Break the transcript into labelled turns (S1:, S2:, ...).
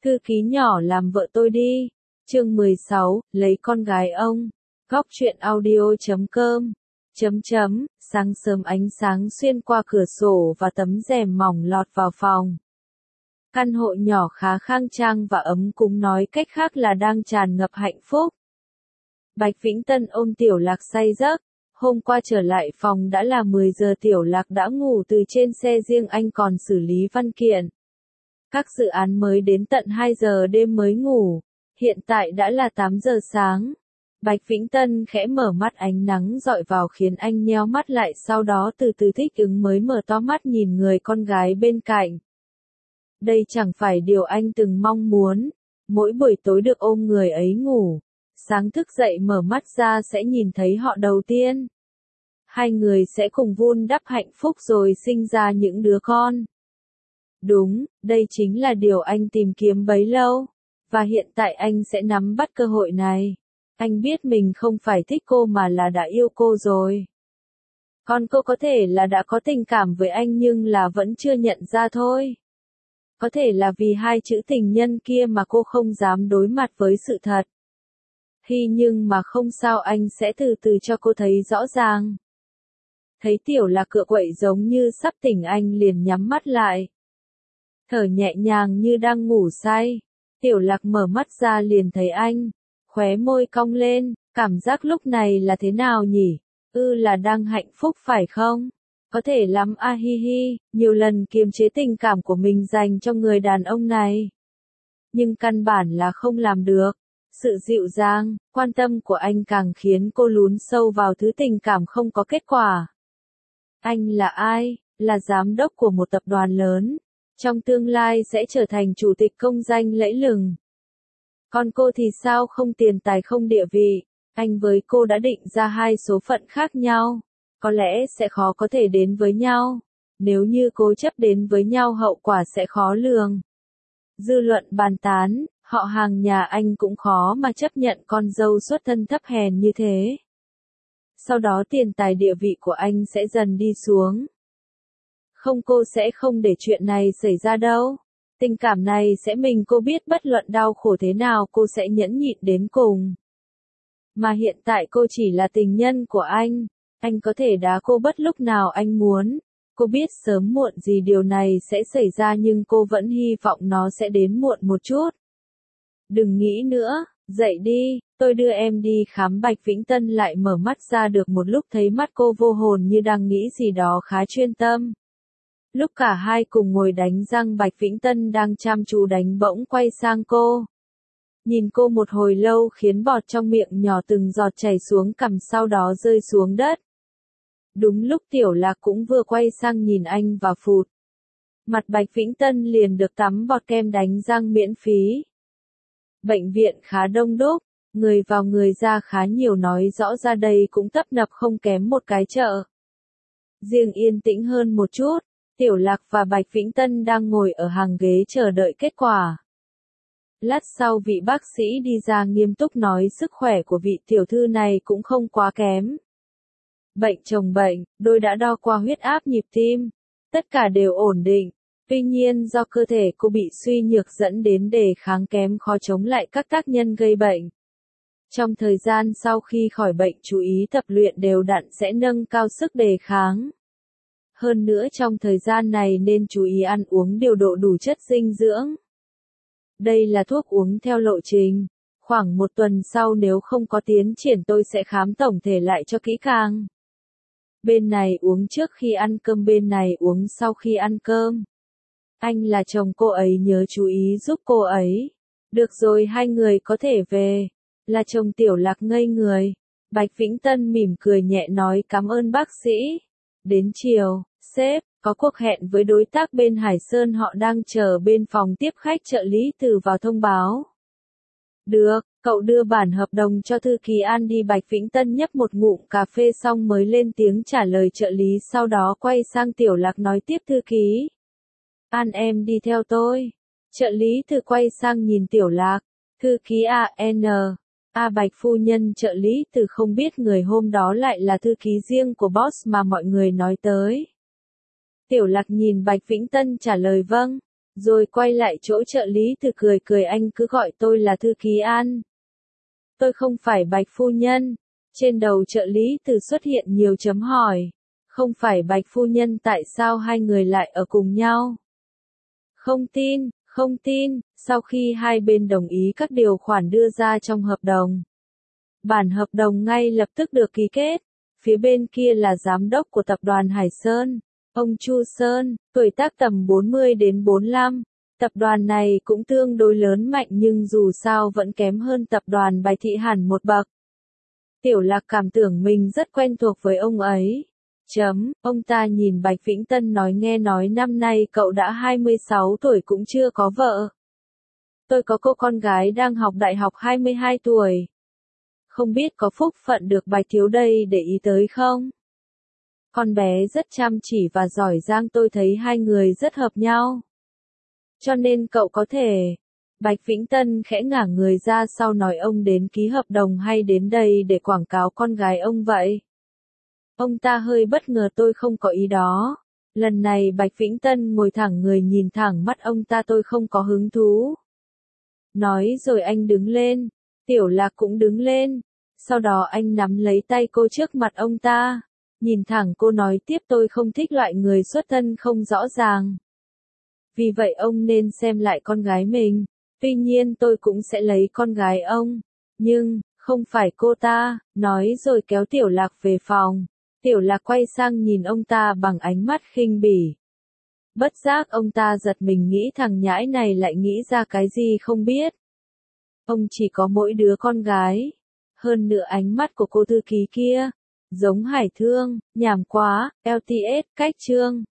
S1: Thư ký nhỏ làm vợ tôi đi. Chương 16, lấy con gái ông. Góc truyện audio.com. Sáng sớm ánh sáng xuyên qua cửa sổ và tấm rèm mỏng lọt vào phòng. Căn hộ nhỏ khá khang trang và ấm cúng, nói cách khác là đang tràn ngập hạnh phúc. Bạch Vĩnh Tân ôm Tiểu Lạc say giấc. Hôm qua trở lại phòng đã là 10 giờ, Tiểu Lạc đã ngủ từ trên xe, riêng anh còn xử lý văn kiện. Các dự án mới đến tận 2 giờ đêm mới ngủ. Hiện tại đã là 8 giờ sáng. Bạch Vĩnh Tân khẽ mở mắt, ánh nắng dọi vào khiến anh nheo mắt lại, sau đó từ từ thích ứng mới mở to mắt nhìn người con gái bên cạnh. Đây chẳng phải điều anh từng mong muốn. Mỗi buổi tối được ôm người ấy ngủ. Sáng thức dậy mở mắt ra sẽ nhìn thấy họ đầu tiên. Hai người sẽ cùng vun đắp hạnh phúc rồi sinh ra những đứa con. Đúng, đây chính là điều anh tìm kiếm bấy lâu. Và hiện tại anh sẽ nắm bắt cơ hội này. Anh biết mình không phải thích cô mà là đã yêu cô rồi. Còn cô có thể là đã có tình cảm với anh nhưng là vẫn chưa nhận ra thôi. Có thể là vì hai chữ tình nhân kia mà cô không dám đối mặt với sự thật. Nhưng mà không sao, anh sẽ từ từ cho cô thấy rõ ràng. Thấy Tiểu Lạc cựa quậy giống như sắp tỉnh, anh liền nhắm mắt lại. Thở nhẹ nhàng như đang ngủ say. Tiểu Lạc mở mắt ra liền thấy anh. Khóe môi cong lên, cảm giác lúc này là thế nào nhỉ? Là đang hạnh phúc phải không? Có thể lắm a hi hi, nhiều lần kiềm chế tình cảm của mình dành cho người đàn ông này. Nhưng căn bản là không làm được. Sự dịu dàng, quan tâm của anh càng khiến cô lún sâu vào thứ tình cảm không có kết quả. Anh là ai? Là giám đốc của một tập đoàn lớn. Trong tương lai sẽ trở thành chủ tịch công danh lẫy lừng. Còn cô thì sao, không tiền tài không địa vị. Anh với cô đã định ra hai số phận khác nhau. Có lẽ sẽ khó có thể đến với nhau. Nếu như cố chấp đến với nhau hậu quả sẽ khó lường. Dư luận bàn tán, họ hàng nhà anh cũng khó mà chấp nhận con dâu xuất thân thấp hèn như thế. Sau đó tiền tài địa vị của anh sẽ dần đi xuống. Không, cô sẽ không để chuyện này xảy ra đâu. Tình cảm này sẽ mình cô biết, bất luận đau khổ thế nào cô sẽ nhẫn nhịn đến cùng. Mà hiện tại cô chỉ là tình nhân của anh có thể đá cô bất lúc nào anh muốn. Cô biết sớm muộn gì điều này sẽ xảy ra nhưng cô vẫn hy vọng nó sẽ đến muộn một chút. Đừng nghĩ nữa, dậy đi, tôi đưa em đi khám. Bạch Vĩnh Tân lại mở mắt ra được một lúc, thấy mắt cô vô hồn như đang nghĩ gì đó khá chuyên tâm. Lúc cả hai cùng ngồi đánh răng, Bạch Vĩnh Tân đang chăm chú đánh, bỗng quay sang cô. Nhìn cô một hồi lâu khiến bọt trong miệng nhỏ từng giọt chảy xuống cằm, sau đó rơi xuống đất. Đúng lúc Tiểu Lạc cũng vừa quay sang nhìn anh và phụt. Mặt Bạch Vĩnh Tân liền được tắm bọt kem đánh răng miễn phí. Bệnh viện khá đông đúc, người vào người ra khá nhiều, nói rõ ra đây cũng tấp nập không kém một cái chợ. Riêng yên tĩnh hơn một chút, Tiểu Lạc và Bạch Vĩnh Tân đang ngồi ở hàng ghế chờ đợi kết quả. Lát sau vị bác sĩ đi ra nghiêm túc nói sức khỏe của vị tiểu thư này cũng không quá kém. Bệnh chồng bệnh, tôi đã đo qua huyết áp, nhịp tim, tất cả đều ổn định. Tuy nhiên do cơ thể cô bị suy nhược dẫn đến đề kháng kém, khó chống lại các tác nhân gây bệnh. Trong thời gian sau khi khỏi bệnh chú ý tập luyện đều đặn sẽ nâng cao sức đề kháng. Hơn nữa trong thời gian này nên chú ý ăn uống điều độ đủ chất dinh dưỡng. Đây là thuốc uống theo lộ trình. Khoảng một tuần sau nếu không có tiến triển tôi sẽ khám tổng thể lại cho kỹ càng. Bên này uống trước khi ăn cơm, bên này uống sau khi ăn cơm. Anh là chồng cô ấy, nhớ chú ý giúp cô ấy. Được rồi, hai người có thể về. Là chồng. Tiểu Lạc ngây người. Bạch Vĩnh Tân mỉm cười nhẹ nói cảm ơn bác sĩ. Đến chiều, sếp có cuộc hẹn với đối tác bên Hải Sơn, họ đang chờ bên phòng tiếp khách. Trợ lý Từ vào thông báo. Được, cậu đưa bản hợp đồng cho thư ký An đi. Bạch Vĩnh Tân nhấp một ngụm cà phê xong mới lên tiếng trả lời trợ lý, sau đó quay sang Tiểu Lạc nói tiếp thư ký An, em đi theo tôi. Trợ lý Từ quay sang nhìn Tiểu Lạc. Thư ký A.N. Bạch phu nhân. Trợ lý Từ không biết người hôm đó lại là thư ký riêng của boss mà mọi người nói tới. Tiểu Lạc nhìn Bạch Vĩnh Tân trả lời vâng. Rồi quay lại chỗ trợ lý Từ cười cười, anh cứ gọi tôi là Thư ký An. Tôi không phải Bạch phu nhân. Trên đầu trợ lý Từ xuất hiện nhiều chấm hỏi. Không phải Bạch phu nhân, tại sao hai người lại ở cùng nhau? Không tin, không tin. Sau khi hai bên đồng ý các điều khoản đưa ra trong hợp đồng, bản hợp đồng ngay lập tức được ký kết. Phía bên kia là giám đốc của tập đoàn Hải Sơn, ông Chu Sơn, tuổi tác tầm 40 đến 45. Tập đoàn này cũng tương đối lớn mạnh nhưng dù sao vẫn kém hơn tập đoàn Bạch Thị hẳn một bậc. Tiểu Lạc cảm tưởng mình rất quen thuộc với ông ấy. Ông ta nhìn Bạch Vĩnh Tân nói, nghe nói năm nay cậu đã 26 tuổi cũng chưa có vợ. Tôi có cô con gái đang học đại học 22 tuổi. Không biết có phúc phận được Bạch thiếu đây để ý tới không? Con bé rất chăm chỉ và giỏi giang, tôi thấy hai người rất hợp nhau. Cho nên cậu có thể. Bạch Vĩnh Tân khẽ ngả người ra sau nói, ông đến ký hợp đồng hay đến đây để quảng cáo con gái ông vậy? Ông ta hơi bất ngờ, tôi không có ý đó. Lần này Bạch Vĩnh Tân ngồi thẳng người nhìn thẳng mắt ông ta, tôi không có hứng thú. Nói rồi anh đứng lên. Tiểu Lạc cũng đứng lên. Sau đó anh nắm lấy tay cô trước mặt ông ta. Nhìn thẳng cô nói tiếp, tôi không thích loại người xuất thân không rõ ràng. Vì vậy ông nên xem lại con gái mình. Tuy nhiên tôi cũng sẽ lấy con gái ông. Nhưng, không phải cô ta. Nói rồi kéo Tiểu Lạc về phòng. Tiểu Lạc quay sang nhìn ông ta bằng ánh mắt khinh bỉ. Bất giác ông ta giật mình, nghĩ thằng nhãi này lại nghĩ ra cái gì không biết. Ông chỉ có mỗi đứa con gái. Hơn nữa ánh mắt của cô thư ký kia giống Hải Thương, nhảm quá. LTS, cách chương.